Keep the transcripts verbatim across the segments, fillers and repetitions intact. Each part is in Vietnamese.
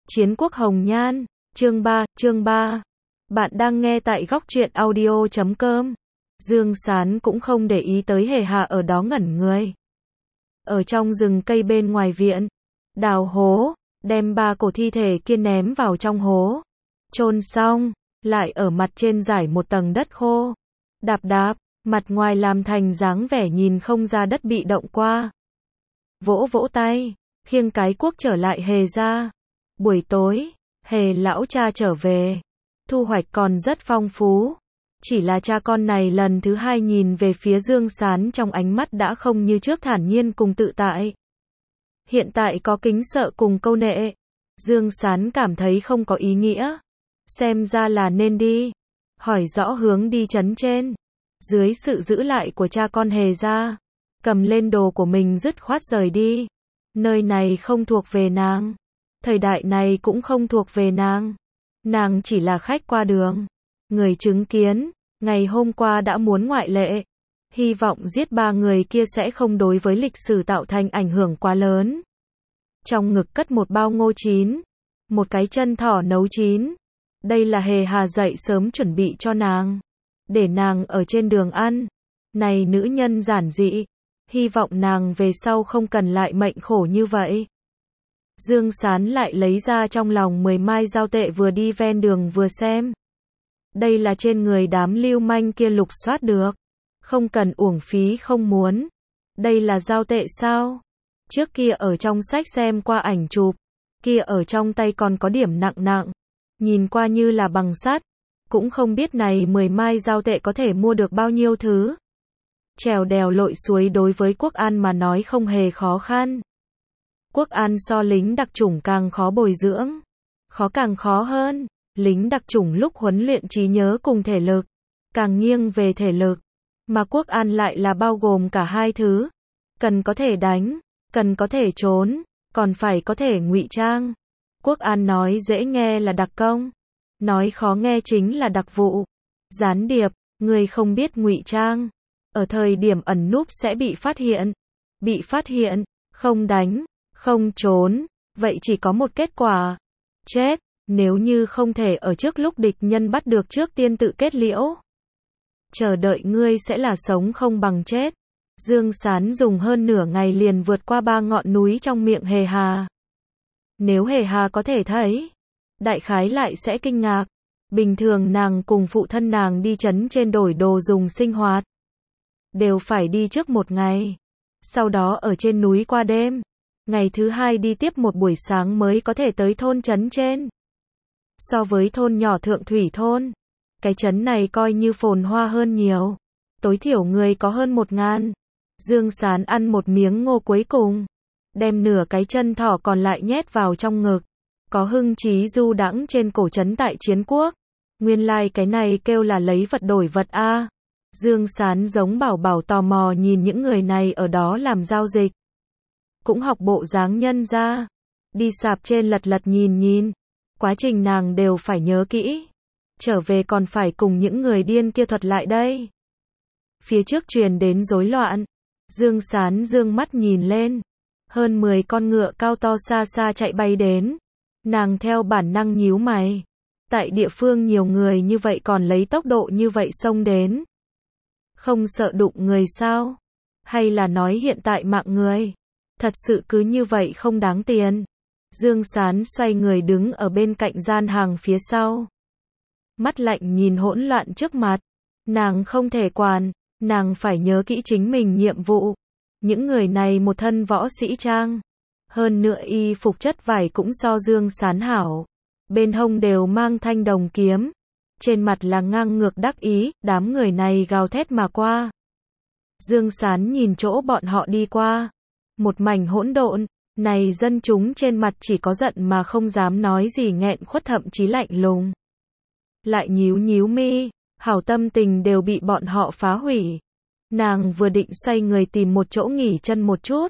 Chiến quốc hồng nhan, chương ba, chương ba. Bạn đang nghe tại góc truyện audio chấm com. Dương Sán cũng không để ý tới Hề Hà ở đó ngẩn người. Ở trong rừng cây bên ngoài viện, đào hố, đem ba cổ thi thể kia ném vào trong hố. Chôn xong, lại ở mặt trên rải một tầng đất khô. Đạp đạp, mặt ngoài làm thành dáng vẻ nhìn không ra đất bị động qua. Vỗ vỗ tay, khiêng cái cuốc trở lại Hề ra. Buổi tối, Hề lão cha trở về. Thu hoạch còn rất phong phú. Chỉ là cha con này lần thứ hai nhìn về phía Dương Sán trong ánh mắt đã không như trước thản nhiên cùng tự tại. Hiện tại có kính sợ cùng câu nệ. Dương Sán cảm thấy không có ý nghĩa. Xem ra là nên đi. Hỏi rõ hướng đi trấn trên. Dưới sự giữ lại của cha con Hề ra, cầm lên đồ của mình dứt khoát rời đi. Nơi này không thuộc về nàng. Thời đại này cũng không thuộc về nàng. Nàng chỉ là khách qua đường. Người chứng kiến, ngày hôm qua đã muốn ngoại lệ. Hy vọng giết ba người kia sẽ không đối với lịch sử tạo thành ảnh hưởng quá lớn. Trong ngực cất một bao ngô chín. Một cái chân thỏ nấu chín. Đây là Hề Hà dậy sớm chuẩn bị cho nàng. Để nàng ở trên đường ăn. Này nữ nhân giản dị. Hy vọng nàng về sau không cần lại mệnh khổ như vậy. Dương Sán lại lấy ra trong lòng mười mai giao tệ vừa đi ven đường vừa xem. Đây là trên người đám lưu manh kia lục soát được. Không cần uổng phí không muốn. Đây là giao tệ sao? Trước kia ở trong sách xem qua ảnh chụp. Kia ở trong tay còn có điểm nặng nặng. Nhìn qua như là bằng sắt. Cũng không biết này mười mai giao tệ có thể mua được bao nhiêu thứ. Trèo đèo lội suối đối với Quốc An mà nói không hề khó khăn. Quốc An so lính đặc chủng càng khó bồi dưỡng. Khó càng khó hơn. Lính đặc chủng lúc huấn luyện trí nhớ cùng thể lực. Càng nghiêng về thể lực. Mà Quốc An lại là bao gồm cả hai thứ. Cần có thể đánh. Cần có thể trốn. Còn phải có thể ngụy trang. Quốc An nói dễ nghe là đặc công. Nói khó nghe chính là đặc vụ. Gián điệp. Người không biết ngụy trang. Ở thời điểm ẩn núp sẽ bị phát hiện. Bị phát hiện. Không đánh. Không trốn, vậy chỉ có một kết quả. Chết, nếu như không thể ở trước lúc địch nhân bắt được trước tiên tự kết liễu. Chờ đợi ngươi sẽ là sống không bằng chết. Dương Sán dùng hơn nửa ngày liền vượt qua ba ngọn núi trong miệng Hề Hà. Nếu Hề Hà có thể thấy, đại khái lại sẽ kinh ngạc. Bình thường nàng cùng phụ thân nàng đi trấn trên đổi đồ dùng sinh hoạt. Đều phải đi trước một ngày. Sau đó ở trên núi qua đêm. Ngày thứ hai đi tiếp một buổi sáng mới có thể tới thôn trấn trên. So với thôn nhỏ Thượng Thủy thôn, cái trấn này coi như phồn hoa hơn nhiều. Tối thiểu người có hơn một ngàn. Dương Sán ăn một miếng ngô cuối cùng. Đem nửa cái chân thỏ còn lại nhét vào trong ngực. Có hưng trí du đãng trên cổ trấn tại chiến quốc. Nguyên lai like cái này kêu là lấy vật đổi vật a. Dương Sán giống bảo bảo tò mò nhìn những người này ở đó làm giao dịch. Cũng học bộ dáng nhân ra. Đi sạp trên lật lật nhìn nhìn. Quá trình nàng đều phải nhớ kỹ. Trở về còn phải cùng những người điên kia thuật lại đây. Phía trước truyền đến rối loạn. Dương Sán dương mắt nhìn lên. Hơn mười con ngựa cao to xa xa chạy bay đến. Nàng theo bản năng nhíu mày. Tại địa phương nhiều người như vậy còn lấy tốc độ như vậy xông đến. Không sợ đụng người sao? Hay là nói hiện tại mạng người? Thật sự cứ như vậy không đáng tiền. Dương Sán xoay người đứng ở bên cạnh gian hàng phía sau. Mắt lạnh nhìn hỗn loạn trước mặt. Nàng không thể quản. Nàng phải nhớ kỹ chính mình nhiệm vụ. Những người này một thân võ sĩ trang. Hơn nữa y phục chất vải cũng so Dương Sán hảo. Bên hông đều mang thanh đồng kiếm. Trên mặt là ngang ngược đắc ý. Đám người này gào thét mà qua. Dương Sán nhìn chỗ bọn họ đi qua. Một mảnh hỗn độn, này dân chúng trên mặt chỉ có giận mà không dám nói gì nghẹn khuất thậm chí lạnh lùng. Lại nhíu nhíu mi, hảo tâm tình đều bị bọn họ phá hủy. Nàng vừa định xoay người tìm một chỗ nghỉ chân một chút.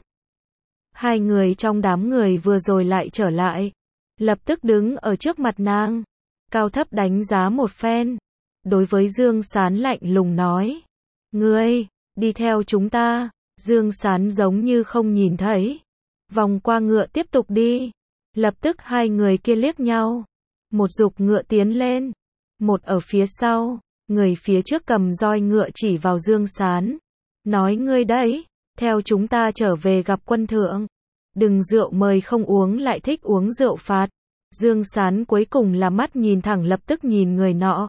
Hai người trong đám người vừa rồi lại trở lại. Lập tức đứng ở trước mặt nàng. Cao thấp đánh giá một phen. Đối với Dương Sán lạnh lùng nói. Ngươi, đi theo chúng ta. Dương Sán giống như không nhìn thấy. Vòng qua ngựa tiếp tục đi. Lập tức hai người kia liếc nhau. Một giục ngựa tiến lên. Một ở phía sau. Người phía trước cầm roi ngựa chỉ vào Dương Sán. Nói ngươi đấy. Theo chúng ta trở về gặp quân thượng. Đừng rượu mời không uống lại thích uống rượu phạt. Dương Sán cuối cùng là mắt nhìn thẳng lập tức nhìn người nọ.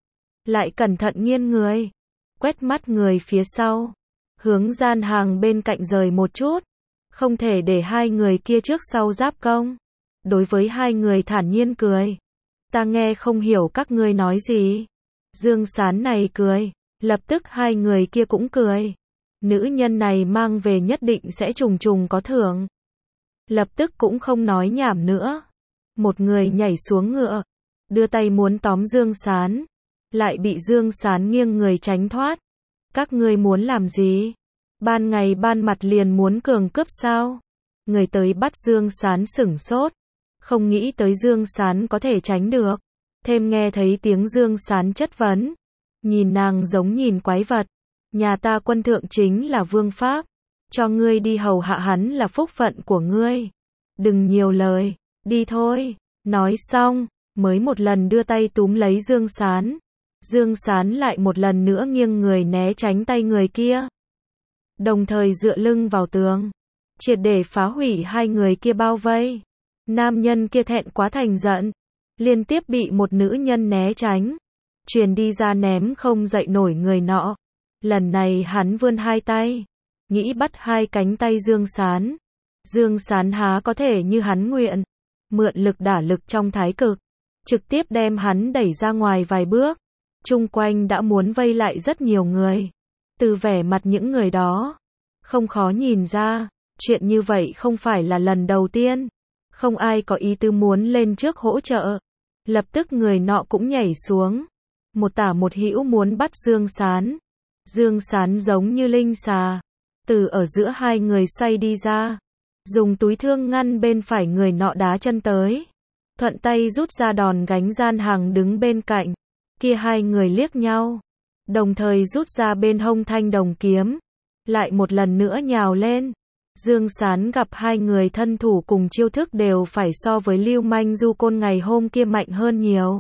Lại cẩn thận nghiêng người. Quét mắt người phía sau. Hướng gian hàng bên cạnh rời một chút. Không thể để hai người kia trước sau giáp công. Đối với hai người thản nhiên cười. Ta nghe không hiểu các ngươi nói gì. Dương Sán này cười. Lập tức hai người kia cũng cười. Nữ nhân này mang về nhất định sẽ trùng trùng có thưởng. Lập tức cũng không nói nhảm nữa. Một người nhảy xuống ngựa. Đưa tay muốn tóm Dương Sán. Lại bị Dương Sán nghiêng người tránh thoát. Các ngươi muốn làm gì? Ban ngày ban mặt liền muốn cường cướp sao? Người tới bắt Dương Sán sửng sốt. Không nghĩ tới Dương Sán có thể tránh được. Thêm nghe thấy tiếng Dương Sán chất vấn. Nhìn nàng giống nhìn quái vật. Nhà ta quân thượng chính là vương pháp. Cho ngươi đi hầu hạ hắn là phúc phận của ngươi. Đừng nhiều lời. Đi thôi. Nói xong. Mới một lần đưa tay túm lấy Dương Sán. Dương Sán lại một lần nữa nghiêng người né tránh tay người kia. Đồng thời dựa lưng vào tường. Triệt để phá hủy hai người kia bao vây. Nam nhân kia thẹn quá thành giận. Liên tiếp bị một nữ nhân né tránh. Truyền đi ra ném không dậy nổi người nọ. Lần này hắn vươn hai tay. Nghĩ bắt hai cánh tay Dương Sán. Dương Sán há có thể như hắn nguyện. Mượn lực đả lực trong thái cực. Trực tiếp đem hắn đẩy ra ngoài vài bước. Chung quanh đã muốn vây lại rất nhiều người. Từ vẻ mặt những người đó. Không khó nhìn ra. Chuyện như vậy không phải là lần đầu tiên. Không ai có ý tư muốn lên trước hỗ trợ. Lập tức người nọ cũng nhảy xuống. Một tả một hữu muốn bắt Dương Sán. Dương Sán giống như linh xà. Từ ở giữa hai người xoay đi ra. Dùng túi thương ngăn bên phải người nọ đá chân tới. Thuận tay rút ra đòn gánh gian hàng đứng bên cạnh. Kia hai người liếc nhau. Đồng thời rút ra bên hông thanh đồng kiếm. Lại một lần nữa nhào lên. Dương Sán gặp hai người thân thủ cùng chiêu thức đều phải so với Lưu Manh Du Côn ngày hôm kia mạnh hơn nhiều.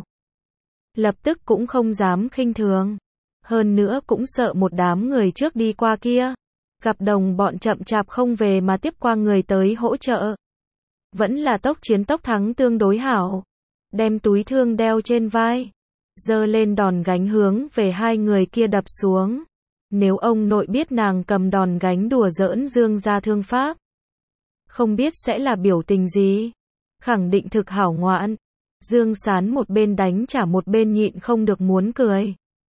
Lập tức cũng không dám khinh thường. Hơn nữa cũng sợ một đám người trước đi qua kia. Gặp đồng bọn chậm chạp không về mà tiếp qua người tới hỗ trợ. Vẫn là tốc chiến tốc thắng tương đối hảo. Đem túi thương đeo trên vai. Giơ lên đòn gánh hướng về hai người kia đập xuống. Nếu ông nội biết nàng cầm đòn gánh đùa giỡn Dương gia thương pháp. Không biết sẽ là biểu tình gì. Khẳng định thực hảo ngoạn. Dương Sán một bên đánh trả một bên nhịn không được muốn cười.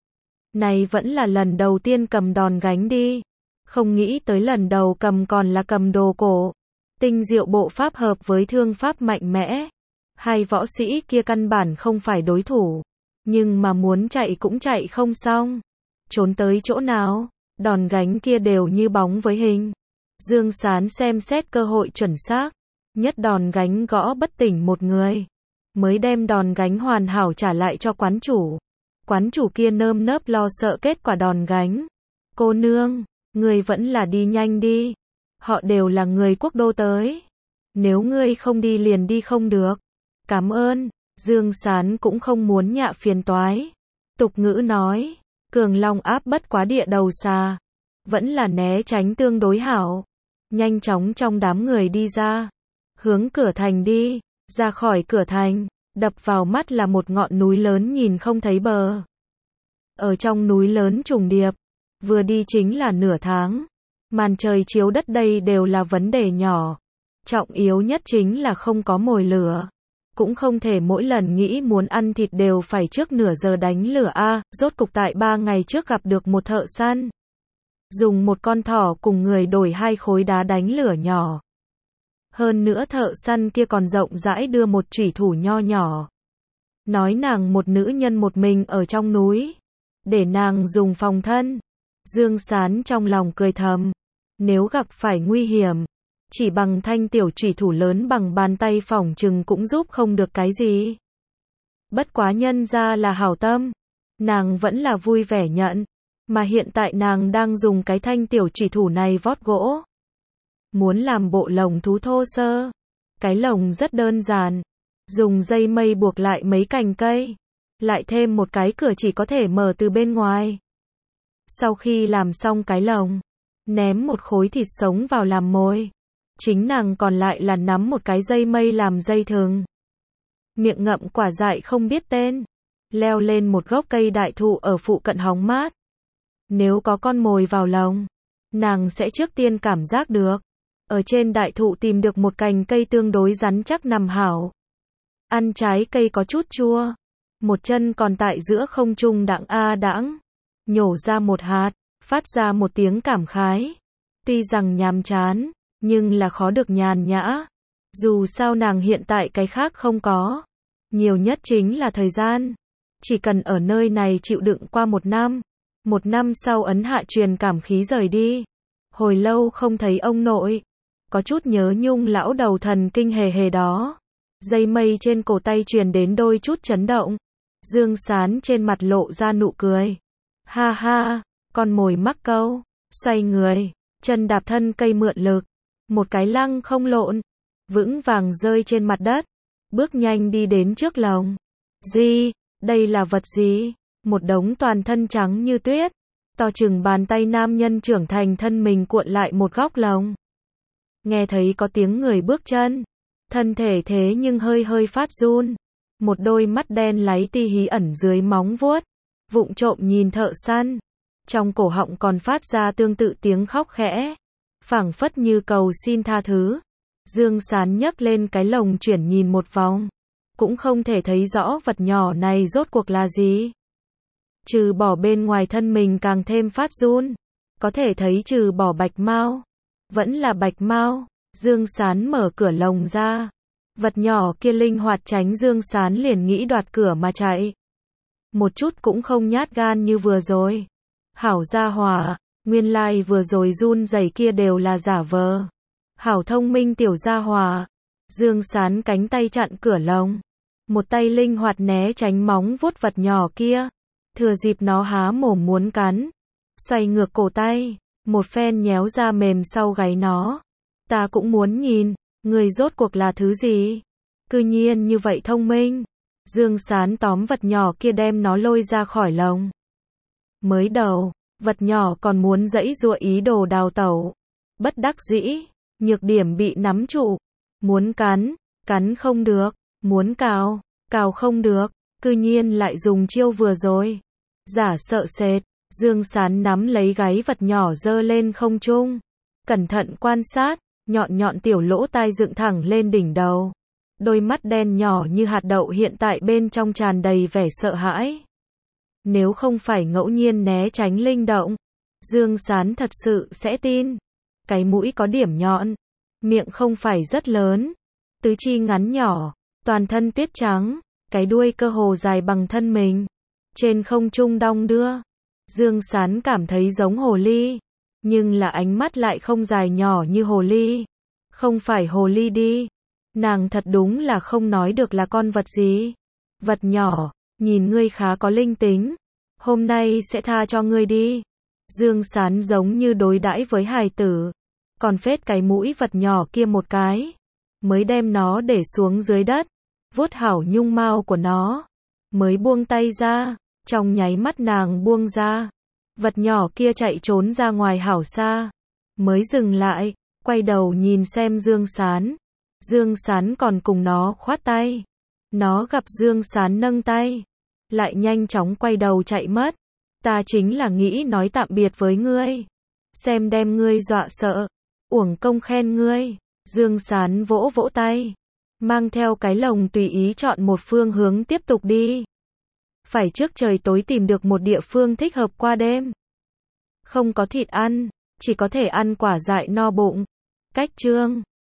Này vẫn là lần đầu tiên cầm đòn gánh đi. Không nghĩ tới lần đầu cầm còn là cầm đồ cổ. Tinh diệu bộ pháp hợp với thương pháp mạnh mẽ. Hai võ sĩ kia căn bản không phải đối thủ. Nhưng mà muốn chạy cũng chạy không xong. Trốn tới chỗ nào, đòn gánh kia đều như bóng với hình. Dương Sán xem xét cơ hội chuẩn xác. Nhất đòn gánh gõ bất tỉnh một người. Mới đem đòn gánh hoàn hảo trả lại cho quán chủ. Quán chủ kia nơm nớp lo sợ kết quả đòn gánh. Cô nương, người vẫn là đi nhanh đi. Họ đều là người quốc đô tới. Nếu ngươi không đi liền đi không được. Cảm ơn. Dương Sán cũng không muốn nhạ phiền toái. Tục ngữ nói, cường long áp bất quá địa đầu xà. Vẫn là né tránh tương đối hảo. Nhanh chóng trong đám người đi ra. Hướng cửa thành đi. Ra khỏi cửa thành. Đập vào mắt là một ngọn núi lớn nhìn không thấy bờ. Ở trong núi lớn trùng điệp. Vừa đi chính là nửa tháng. Màn trời chiếu đất đây đều là vấn đề nhỏ. Trọng yếu nhất chính là không có mồi lửa. Cũng không thể mỗi lần nghĩ muốn ăn thịt đều phải trước nửa giờ đánh lửa a. Rốt cục tại ba ngày trước gặp được một thợ săn. Dùng một con thỏ cùng người đổi hai khối đá đánh lửa nhỏ. Hơn nữa thợ săn kia còn rộng rãi đưa một chủy thủ nho nhỏ. Nói nàng một nữ nhân một mình ở trong núi. Để nàng dùng phòng thân. Dương Sán trong lòng cười thầm. Nếu gặp phải nguy hiểm. Chỉ bằng thanh tiểu chủy thủ lớn bằng bàn tay phỏng chừng cũng giúp không được cái gì. Bất quá nhân ra là hảo tâm. Nàng vẫn là vui vẻ nhận. Mà hiện tại nàng đang dùng cái thanh tiểu chủy thủ này vót gỗ. Muốn làm bộ lồng thú thô sơ. Cái lồng rất đơn giản, dùng dây mây buộc lại mấy cành cây, lại thêm một cái cửa chỉ có thể mở từ bên ngoài. Sau khi làm xong cái lồng, ném một khối thịt sống vào làm mồi. Chính nàng còn lại là nắm một cái dây mây làm dây thừng. Miệng ngậm quả dại không biết tên, leo lên một gốc cây đại thụ ở phụ cận hóng mát. Nếu có con mồi vào lồng, nàng sẽ trước tiên cảm giác được. Ở trên đại thụ tìm được một cành cây tương đối rắn chắc nằm hảo. Ăn trái cây có chút chua. Một chân còn tại giữa không trung đãng a đãng. Nhổ ra một hạt, phát ra một tiếng cảm khái. Tuy rằng nhàm chán, nhưng là khó được nhàn nhã. Dù sao nàng hiện tại cái khác không có. Nhiều nhất chính là thời gian. Chỉ cần ở nơi này chịu đựng qua một năm. Một năm sau ấn hạ truyền cảm khí rời đi. Hồi lâu không thấy ông nội. Có chút nhớ nhung lão đầu thần kinh hề hề đó. Dây mây trên cổ tay truyền đến đôi chút chấn động. Dương Sán trên mặt lộ ra nụ cười. Ha ha, con mồi mắc câu. Xoay người, chân đạp thân cây mượn lực. Một cái lăng không lộn. Vững vàng rơi trên mặt đất. Bước nhanh đi đến trước lồng. Gì? Đây là vật gì? Một đống toàn thân trắng như tuyết. To chừng bàn tay nam nhân trưởng thành thân mình cuộn lại một góc lồng. Nghe thấy có tiếng người bước chân. Thân thể thế nhưng hơi hơi phát run. Một đôi mắt đen láy ti hí ẩn dưới móng vuốt. Vụng trộm nhìn thợ săn. Trong cổ họng còn phát ra tương tự tiếng khóc khẽ. Phảng phất như cầu xin tha thứ. Dương Sán nhấc lên cái lồng chuyển nhìn một vòng. Cũng không thể thấy rõ vật nhỏ này rốt cuộc là gì. Trừ bỏ bên ngoài thân mình càng thêm phát run. Có thể thấy trừ bỏ bạch mao. Vẫn là bạch mao. Dương Sán mở cửa lồng ra. Vật nhỏ kia linh hoạt tránh Dương Sán liền nghĩ đoạt cửa mà chạy. Một chút cũng không nhát gan như vừa rồi. Hảo gia hỏa, nguyên lai like vừa rồi run rẩy kia đều là giả vờ. Hảo thông minh tiểu gia hỏa. Dương Sán cánh tay chặn cửa lồng. Một tay linh hoạt né tránh móng vuốt vật nhỏ kia. Thừa dịp nó há mồm muốn cắn. Xoay ngược cổ tay. Một phen nhéo ra mềm sau gáy nó. Ta cũng muốn nhìn. Người rốt cuộc là thứ gì? Cư nhiên như vậy thông minh. Dương Sán tóm vật nhỏ kia đem nó lôi ra khỏi lồng. Mới đầu, vật nhỏ còn muốn giãy giụa ý đồ đào tẩu. Bất đắc dĩ, nhược điểm bị nắm trụ. Muốn cắn, cắn không được. Muốn cào, cào không được. Cư nhiên lại dùng chiêu vừa rồi. Giả sợ sệt, Dương Sán nắm lấy gáy vật nhỏ giơ lên không trung. Cẩn thận quan sát, nhọn nhọn tiểu lỗ tai dựng thẳng lên đỉnh đầu. Đôi mắt đen nhỏ như hạt đậu hiện tại bên trong tràn đầy vẻ sợ hãi. Nếu không phải ngẫu nhiên né tránh linh động, Dương Sán thật sự sẽ tin. Cái mũi có điểm nhọn, miệng không phải rất lớn, tứ chi ngắn nhỏ, toàn thân tuyết trắng, cái đuôi cơ hồ dài bằng thân mình. Trên không trung đong đưa, Dương Sán cảm thấy giống hồ ly, nhưng là ánh mắt lại không dài nhỏ như hồ ly. Không phải hồ ly đi. Nàng thật đúng là không nói được là con vật gì. Vật nhỏ, nhìn ngươi khá có linh tính. Hôm nay sẽ tha cho ngươi đi. Dương Sán giống như đối đãi với hài tử. Còn phết cái mũi vật nhỏ kia một cái. Mới đem nó để xuống dưới đất. Vuốt hảo nhung mao của nó. Mới buông tay ra. Trong nháy mắt nàng buông ra. Vật nhỏ kia chạy trốn ra ngoài hảo xa. Mới dừng lại. Quay đầu nhìn xem Dương Sán. Dương Sán còn cùng nó khoát tay. Nó gặp Dương Sán nâng tay. Lại nhanh chóng quay đầu chạy mất. Ta chính là nghĩ nói tạm biệt với ngươi. Xem đem ngươi dọa sợ. Uổng công khen ngươi. Dương Sán vỗ vỗ tay. Mang theo cái lồng tùy ý chọn một phương hướng tiếp tục đi. Phải trước trời tối tìm được một địa phương thích hợp qua đêm. Không có thịt ăn. Chỉ có thể ăn quả dại no bụng. Cách chương